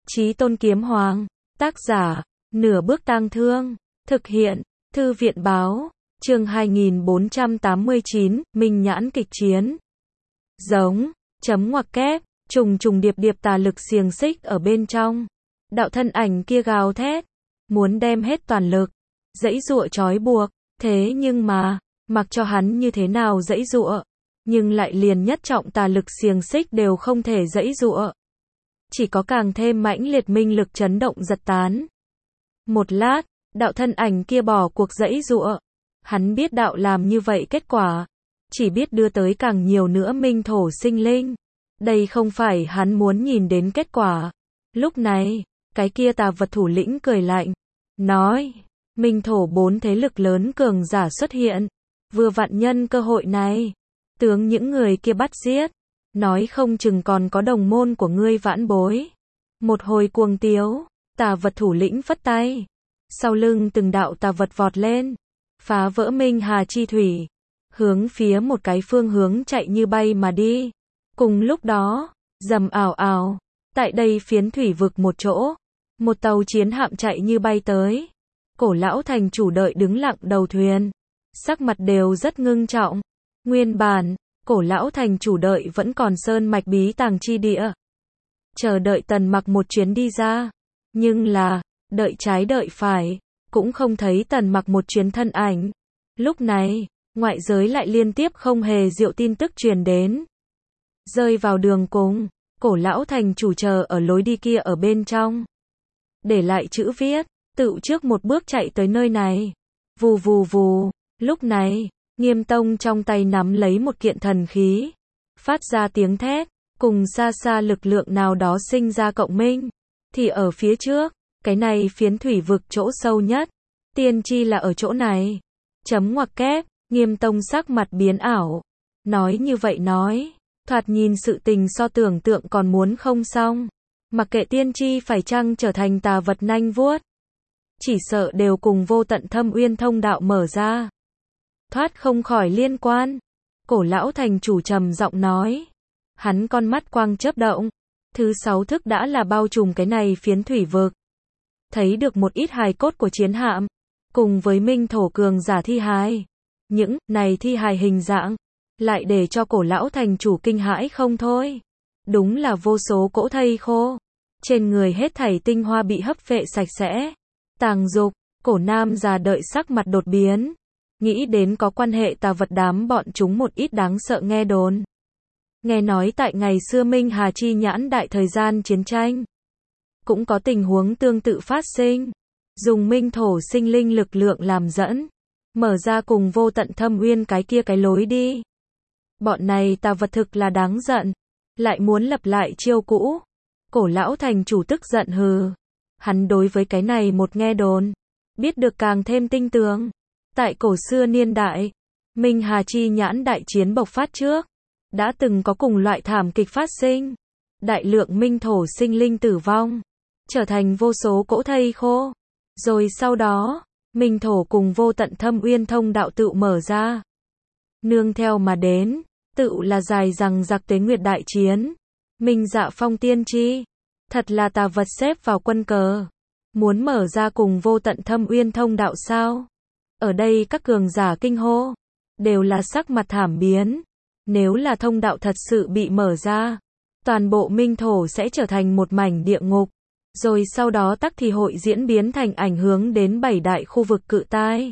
Chí Tôn Kiếm Hoàng. Tác giả, Nửa Bước Tang Thương. Thực hiện, Thư viện báo. Chương 2489, Minh Nhãn Kịch Chiến. Giống, chấm ngoặc kép, trùng trùng điệp điệp tà lực xiềng xích ở bên trong. Đạo thân ảnh kia gào thét, muốn đem hết toàn lực, giãy giụa trói buộc, thế nhưng mà, mặc cho hắn như thế nào giãy giụa, nhưng lại liền nhất trọng tà lực xiềng xích đều không thể giãy giụa. Chỉ có càng thêm mãnh liệt minh lực chấn động giật tán. Một lát, đạo thân ảnh kia bỏ cuộc giãy giụa. Hắn biết đạo làm như vậy kết quả, chỉ biết đưa tới càng nhiều nữa minh thổ sinh linh. Đây không phải hắn muốn nhìn đến kết quả. Lúc này, cái kia tà vật thủ lĩnh cười lạnh, nói, minh thổ 4 thế lực lớn cường giả xuất hiện, vừa vặn nhân cơ hội này, tướng những người kia bắt giết, nói không chừng còn có đồng môn của ngươi vãn bối. Một hồi cuồng tiếu, tà vật thủ lĩnh phất tay, sau lưng từng đạo tà vật vọt lên, phá vỡ Minh Hà chi thủy, hướng phía một cái phương hướng chạy như bay mà đi. Cùng lúc đó, rầm ào ào, tại đây phiến thủy vực một chỗ, một tàu chiến hạm chạy như bay tới. Cổ lão thành chủ đợi đứng lặng đầu thuyền, sắc mặt đều rất ngưng trọng. Nguyên bản, cổ lão thành chủ đợi vẫn còn sơn mạch bí tàng chi địa, chờ đợi Tần Mặc một chuyến đi ra, nhưng là, đợi trái đợi phải, cũng không thấy Tần Mặc một chuyến thân ảnh. Lúc này, ngoại giới lại liên tiếp không hề diệu tin tức truyền đến. Rơi vào đường cùng, cổ lão thành chủ chờ ở lối đi kia ở bên trong, để lại chữ viết, tự trước một bước chạy tới nơi này. Vù vù vù, lúc này, Nghiêm Tông trong tay nắm lấy một kiện thần khí, phát ra tiếng thét, cùng xa xa lực lượng nào đó sinh ra cộng minh. Thì ở phía trước, cái này phiến thủy vực chỗ sâu nhất, tiên tri là ở chỗ này. Chấm ngoặc kép, Nghiêm Tông sắc mặt biến ảo, nói như vậy nói, thoạt nhìn sự tình so tưởng tượng còn muốn không xong. Mặc kệ tiên tri phải chăng trở thành tà vật nanh vuốt, chỉ sợ đều cùng vô tận thâm uyên thông đạo mở ra, thoát không khỏi liên quan. Cổ lão thành chủ trầm giọng nói, hắn con mắt quang chớp động, thứ 6 thức đã là bao trùm cái này phiến thủy vực. Thấy được một ít hài cốt của chiến hạm, cùng với minh thổ cường giả thi hài. Những này thi hài hình dạng, lại để cho cổ lão thành chủ kinh hãi không thôi. Đúng là vô số cỗ thây khô, trên người hết thảy tinh hoa bị hấp phệ sạch sẽ. Tàng Dục, cổ nam già đợi sắc mặt đột biến, nghĩ đến có quan hệ tà vật đám bọn chúng một ít đáng sợ nghe đồn. Nghe nói tại ngày xưa Minh Hà chi nhãn đại thời gian chiến tranh, cũng có tình huống tương tự phát sinh, dùng minh thổ sinh linh lực lượng làm dẫn, mở ra cùng vô tận thâm uyên cái kia cái lối đi. Bọn này tà vật thực là đáng giận, lại muốn lập lại chiêu cũ. Cổ lão thành chủ tức giận hừ. Hắn đối với cái này một nghe đồn, biết được càng thêm tinh tường. Tại cổ xưa niên đại, Minh Hà chi nhãn đại chiến bộc phát trước, đã từng có cùng loại thảm kịch phát sinh. Đại lượng minh thổ sinh linh tử vong, trở thành vô số cỗ thây khô. Rồi sau đó, minh thổ cùng vô tận thâm uyên thông đạo tự mở ra. Nương theo mà đến, tự là dài rằng giặc tuế nguyệt đại chiến. Minh Dạ Phong tiên tri, thật là tà vật xếp vào quân cờ, muốn mở ra cùng vô tận thâm uyên thông đạo sao? Ở đây các cường giả kinh hô, đều là sắc mặt thảm biến. Nếu là thông đạo thật sự bị mở ra, toàn bộ minh thổ sẽ trở thành một mảnh địa ngục, rồi sau đó tắc thì hội diễn biến thành ảnh hưởng đến 7 đại khu vực cự tai.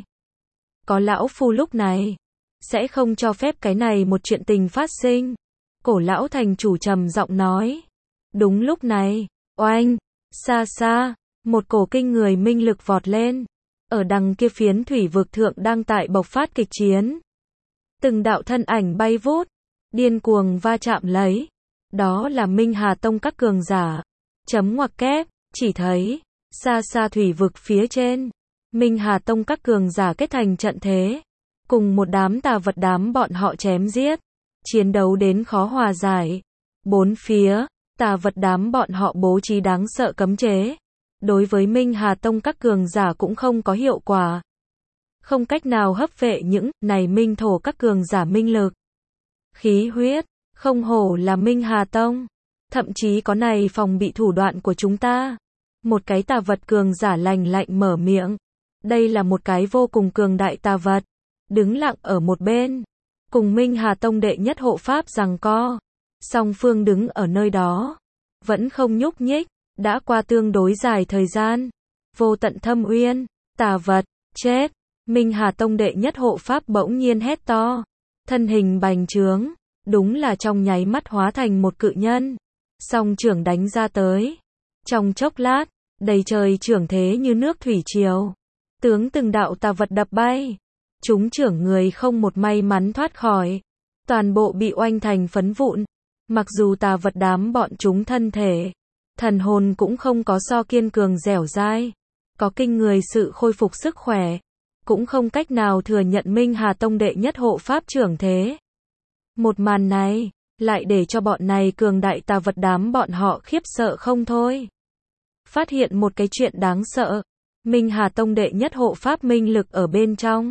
Có lão phu lúc này, sẽ không cho phép cái này một chuyện tình phát sinh. Cổ lão thành chủ trầm giọng nói. Đúng lúc này, oanh, xa xa, một cổ kinh người minh lực vọt lên. Ở đằng kia phiến thủy vực thượng đang tại bộc phát kịch chiến. Từng đạo thân ảnh bay vút, điên cuồng va chạm lấy. Đó là Minh Hà Tông các cường giả. Chấm ngoặc kép, chỉ thấy, xa xa thủy vực phía trên, Minh Hà Tông các cường giả kết thành trận thế, cùng một đám tà vật đám bọn họ chém giết, chiến đấu đến khó hòa giải. Bốn phía, tà vật đám bọn họ bố trí đáng sợ cấm chế, đối với Minh Hà Tông các cường giả cũng không có hiệu quả, không cách nào hấp phệ những này minh thổ các cường giả minh lực. Khí huyết, không hổ là Minh Hà Tông, Thậm chí có này phòng bị thủ đoạn của chúng ta. Một cái tà vật cường giả lành lạnh mở miệng. Đây là một cái vô cùng cường đại tà vật. Đứng lặng ở một bên. Cùng Minh Hà Tông đệ nhất hộ pháp giằng co. Song phương đứng ở nơi đó. Vẫn không nhúc nhích. Đã qua tương đối dài thời gian. Vô tận thâm uyên. Tà vật. Chết. Minh Hà Tông đệ nhất hộ pháp bỗng nhiên hét to. Thân hình bành trướng. Đúng là trong nháy mắt hóa thành một cự nhân. Song trưởng đánh ra tới. Trong chốc lát. Đầy trời trưởng thế như nước thủy triều. Tướng từng đạo tà vật đập bay. Chúng trưởng người không một may mắn thoát khỏi. Toàn bộ bị oanh thành phấn vụn. Mặc dù tà vật đám bọn chúng thân thể. Thần hồn cũng không có so kiên cường dẻo dai. Có kinh người sự khôi phục sức khỏe. Cũng không cách nào thừa nhận Minh Hà Tông đệ nhất hộ pháp trưởng thế. Một màn này. Lại để cho bọn này cường đại tà vật đám bọn họ khiếp sợ không thôi. Phát hiện một cái chuyện đáng sợ. Minh Hà Tông đệ nhất hộ pháp minh lực ở bên trong.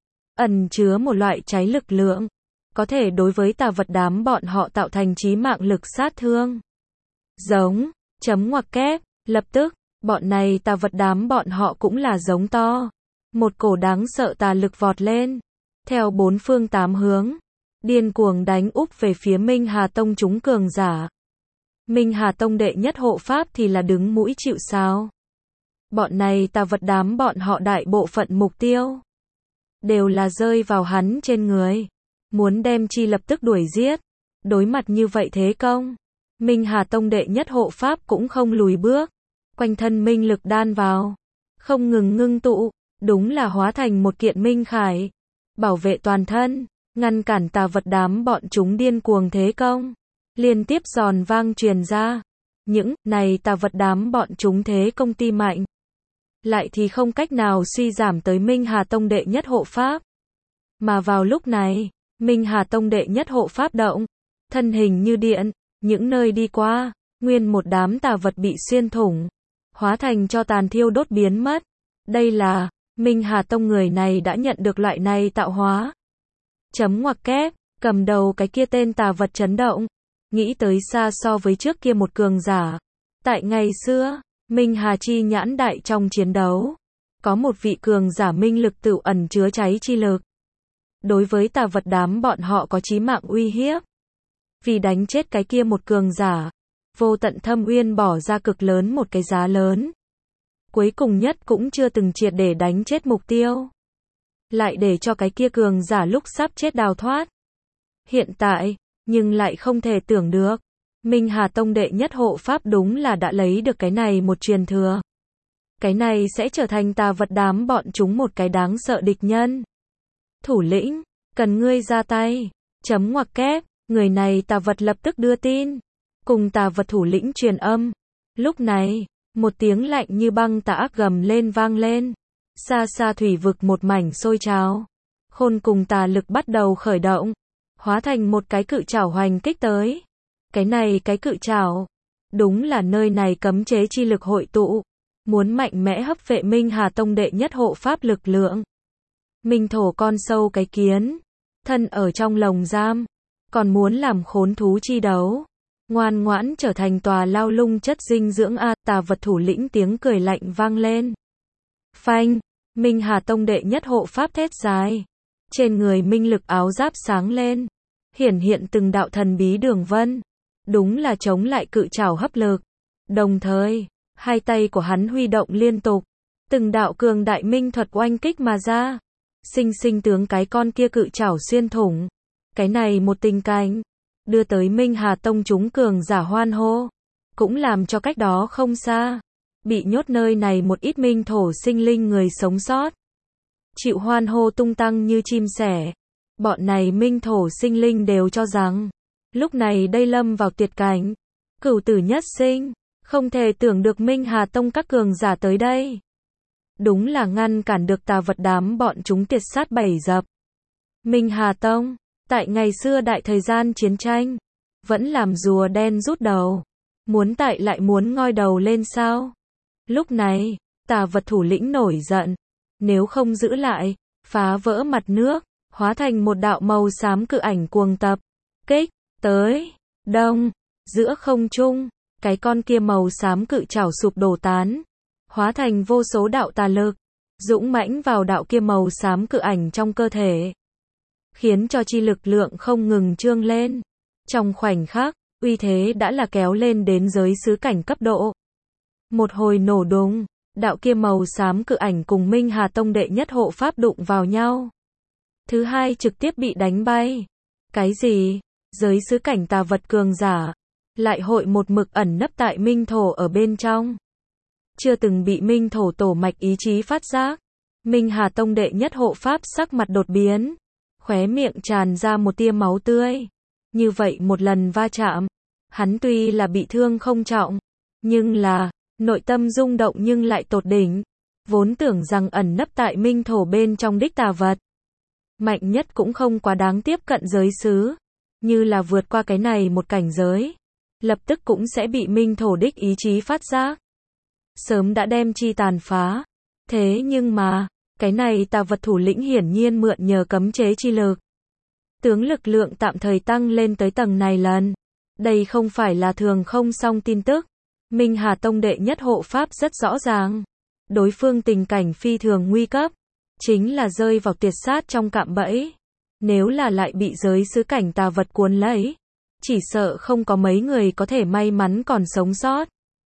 Ẩn chứa một loại cháy lực lượng. Có thể đối với tà vật đám bọn họ tạo thành chí mạng lực sát thương. Giống. Chấm ngoặc kép. Lập tức. Bọn này tà vật đám bọn họ cũng là giống to. Một cổ đáng sợ tà lực vọt lên. Theo bốn phương tám hướng. Điên cuồng đánh úp về phía Minh Hà Tông chúng cường giả. Minh Hà Tông đệ nhất hộ pháp thì là đứng mũi chịu sào. Bọn này tà vật đám bọn họ đại bộ phận mục tiêu. Đều là rơi vào hắn trên người. Muốn đem chi lập tức đuổi giết. Đối mặt như vậy thế công. Minh Hà Tông đệ nhất hộ pháp cũng không lùi bước. Quanh thân minh lực đan vào. Không ngừng ngưng tụ. Đúng là hóa thành một kiện minh khải. Bảo vệ toàn thân. Ngăn cản tà vật đám bọn chúng điên cuồng thế công. Liên tiếp giòn vang truyền ra. Những này tà vật đám bọn chúng thế công ti mạnh. Lại thì không cách nào suy giảm tới Minh Hà Tông đệ nhất hộ pháp. Mà vào lúc này, Minh Hà Tông đệ nhất hộ pháp động. Thân hình như điện. Những nơi đi qua. Nguyên một đám tà vật bị xuyên thủng. Hóa thành cho tàn thiêu đốt biến mất. Đây là Minh Hà Tông người này đã nhận được loại này tạo hóa. Chấm ngoặc kép. Cầm đầu cái kia tên tà vật chấn động. Nghĩ tới xa so với trước kia một cường giả. Tại ngày xưa, Minh Hà chi nhãn đại trong chiến đấu. Có một vị cường giả minh lực tự ẩn chứa cháy chi lực. Đối với tà vật đám bọn họ có chí mạng uy hiếp. Vì đánh chết cái kia một cường giả. Vô tận thâm uyên bỏ ra cực lớn một cái giá lớn. Cuối cùng nhất cũng chưa từng triệt để đánh chết mục tiêu. Lại để cho cái kia cường giả lúc sắp chết đào thoát. Hiện tại, nhưng lại không thể tưởng được. Minh Hà Tông đệ nhất hộ pháp đúng là đã lấy được cái này một truyền thừa. Cái này sẽ trở thành tà vật đám bọn chúng một cái đáng sợ địch nhân. Thủ lĩnh, cần ngươi ra tay. Chấm ngoặc kép, người này tà vật lập tức đưa tin. Cùng tà vật thủ lĩnh truyền âm. Lúc này, một tiếng lạnh như băng tà ác gầm lên vang lên. Xa xa thủy vực một mảnh sôi trào. Khôn cùng tà lực bắt đầu khởi động. Hóa thành một cái cự trảo hoành kích tới. Cái này cái cự trảo. Đúng là nơi này cấm chế chi lực hội tụ. Muốn mạnh mẽ hấp vệ Minh Hà Tông đệ nhất hộ pháp lực lượng. Minh thổ con sâu cái kiến. Thân ở trong lồng giam. Còn muốn làm khốn thú chi đấu. Ngoan ngoãn trở thành tòa lao lung chất dinh dưỡng a. Tà vật thủ lĩnh tiếng cười lạnh vang lên. Phanh. Minh Hà Tông đệ nhất hộ pháp thét dài. Trên người minh lực áo giáp sáng lên. Hiển hiện từng đạo thần bí đường vân. Đúng là chống lại cự trảo hấp lực. Đồng thời, hai tay của hắn huy động liên tục. Từng đạo cường đại minh thuật oanh kích mà ra. Sinh sinh tướng cái con kia cự trảo xuyên thủng. Cái này một tình cảnh. Đưa tới Minh Hà Tông chúng cường giả hoan hô. Cũng làm cho cách đó không xa. Bị nhốt nơi này một ít minh thổ sinh linh người sống sót. Chịu hoan hô tung tăng như chim sẻ. Bọn này minh thổ sinh linh đều cho rằng. Lúc này đây lâm vào tuyệt cảnh. Cửu tử nhất sinh. Không thể tưởng được Minh Hà Tông các cường giả tới đây. Đúng là ngăn cản được tà vật đám bọn chúng tiệt sát bảy dập. Minh Hà Tông. Tại ngày xưa đại thời gian chiến tranh. Vẫn làm rùa đen rút đầu. Muốn tại lại muốn ngoi đầu lên sao? Lúc này, tà vật thủ lĩnh nổi giận. Nếu không giữ lại, phá vỡ mặt nước, hóa thành một đạo màu xám cự ảnh cuồng tập. Kích, tới, đông, Giữa không trung, cái con kia màu xám cự trảo sụp đổ tán, hóa thành vô số đạo tà lực, dũng mãnh vào đạo kia màu xám cự ảnh trong cơ thể, khiến cho chi lực lượng không ngừng trương lên. Trong khoảnh khắc, uy thế đã là kéo lên đến giới sứ cảnh cấp độ. Một hồi nổ đùng, đạo kia màu xám cự ảnh cùng Minh Hà Tông đệ nhất hộ pháp đụng vào nhau. Thứ hai trực tiếp bị đánh bay. Cái gì? Giới sứ cảnh tà vật cường giả, lại hội một mực ẩn nấp tại minh thổ ở bên trong. Chưa từng bị minh thổ tổ mạch ý chí phát giác. Minh Hà Tông đệ nhất hộ pháp sắc mặt đột biến, khóe miệng tràn ra một tia máu tươi. Như vậy một lần va chạm, hắn tuy là bị thương không trọng, nhưng là, nội tâm rung động nhưng lại tột đỉnh. Vốn tưởng rằng ẩn nấp tại minh thổ bên trong đích tà vật, mạnh nhất cũng không quá đáng tiếp cận giới sứ. Như là vượt qua cái này một cảnh giới, lập tức cũng sẽ bị minh thổ đích ý chí phát giác. Sớm đã đem chi tàn phá. Thế nhưng mà, cái này tà vật thủ lĩnh hiển nhiên mượn nhờ cấm chế chi lực. Tướng lực lượng tạm thời tăng lên tới tầng này lần. Đây không phải là thường không song tin tức. Minh Hà Tông đệ nhất hộ pháp rất rõ ràng. Đối phương tình cảnh phi thường nguy cấp. Chính là rơi vào tuyệt sát trong cạm bẫy. Nếu là lại bị giới sứ cảnh tà vật cuốn lấy, chỉ sợ không có mấy người có thể may mắn còn sống sót.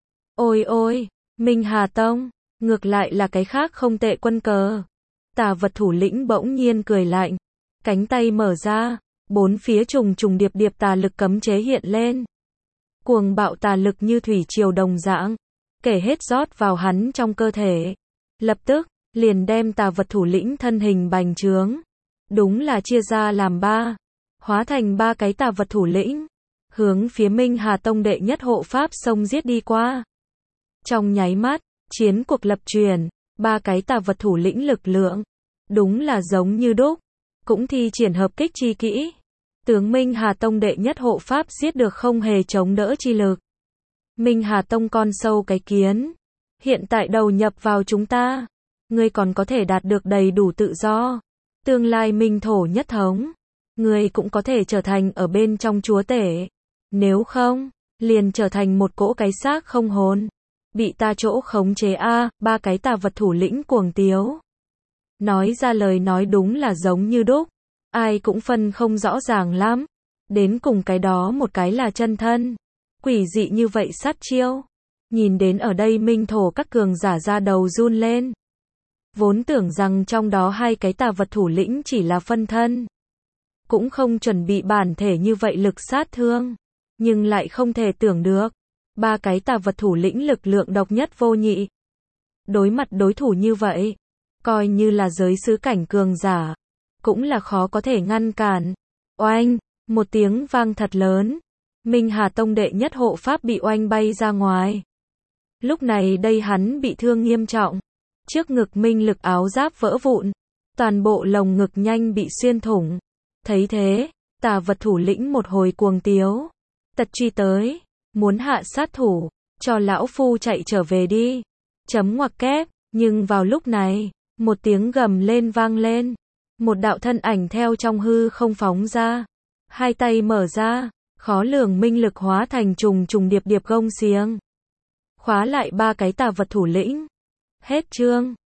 Ôi ôi, Minh Hà Tông, ngược lại là cái khác không tệ quân cờ. Tà vật thủ lĩnh bỗng nhiên cười lạnh, cánh tay mở ra, bốn phía trùng trùng điệp điệp tà lực cấm chế hiện lên. Cuồng bạo tà lực như thủy triều đồng dạng, kể hết rót vào hắn trong cơ thể. Lập tức, liền đem tà vật thủ lĩnh thân hình bành trướng. Đúng là chia ra làm ba, hóa thành ba cái tà vật thủ lĩnh, hướng phía Minh Hà Tông đệ nhất hộ pháp xông giết đi qua. Trong nháy mắt, chiến cuộc lập chuyển, ba cái tà vật thủ lĩnh lực lượng, đúng là giống như đúc, cũng thi triển hợp kích chi kỹ. Tướng Minh Hà Tông đệ nhất hộ pháp giết được không hề chống đỡ chi lực. Minh Hà Tông con sâu cái kiến, hiện tại đầu nhập vào chúng ta, ngươi còn có thể đạt được đầy đủ tự do. Tương lai minh thổ nhất thống, ngươi cũng có thể trở thành ở bên trong chúa tể. Nếu không, liền trở thành một cỗ cái xác không hồn, bị ta chỗ khống chế ba cái tà vật thủ lĩnh cuồng tiếu. Nói ra lời nói đúng là giống như đúc, ai cũng phân không rõ ràng lắm. Đến cùng cái đó một cái là chân thân, quỷ dị như vậy sát chiêu. Nhìn đến ở đây minh thổ các cường giả ra đầu run lên. Vốn tưởng rằng trong đó hai cái tà vật thủ lĩnh chỉ là phân thân, cũng không chuẩn bị bản thể như vậy lực sát thương, nhưng lại không thể tưởng được, ba cái tà vật thủ lĩnh lực lượng độc nhất vô nhị. Đối mặt đối thủ như vậy, coi như là giới sứ cảnh cường giả, cũng là khó có thể ngăn cản. Oanh, một tiếng vang thật lớn, Minh Hà Tông đệ nhất hộ pháp bị oanh bay ra ngoài. Lúc này đây hắn bị thương nghiêm trọng. Trước ngực minh lực áo giáp vỡ vụn, toàn bộ lồng ngực nhanh bị xuyên thủng. Thấy thế, tà vật thủ lĩnh một hồi cuồng tiếu, tật truy tới, muốn hạ sát thủ, cho lão phu chạy trở về đi. Chấm ngoặc kép, nhưng vào lúc này, một tiếng gầm lên vang lên, một đạo thân ảnh theo trong hư không phóng ra, hai tay mở ra, khó lường minh lực hóa thành trùng trùng điệp điệp gông xiềng, khóa lại ba cái tà vật thủ lĩnh. Hết chương.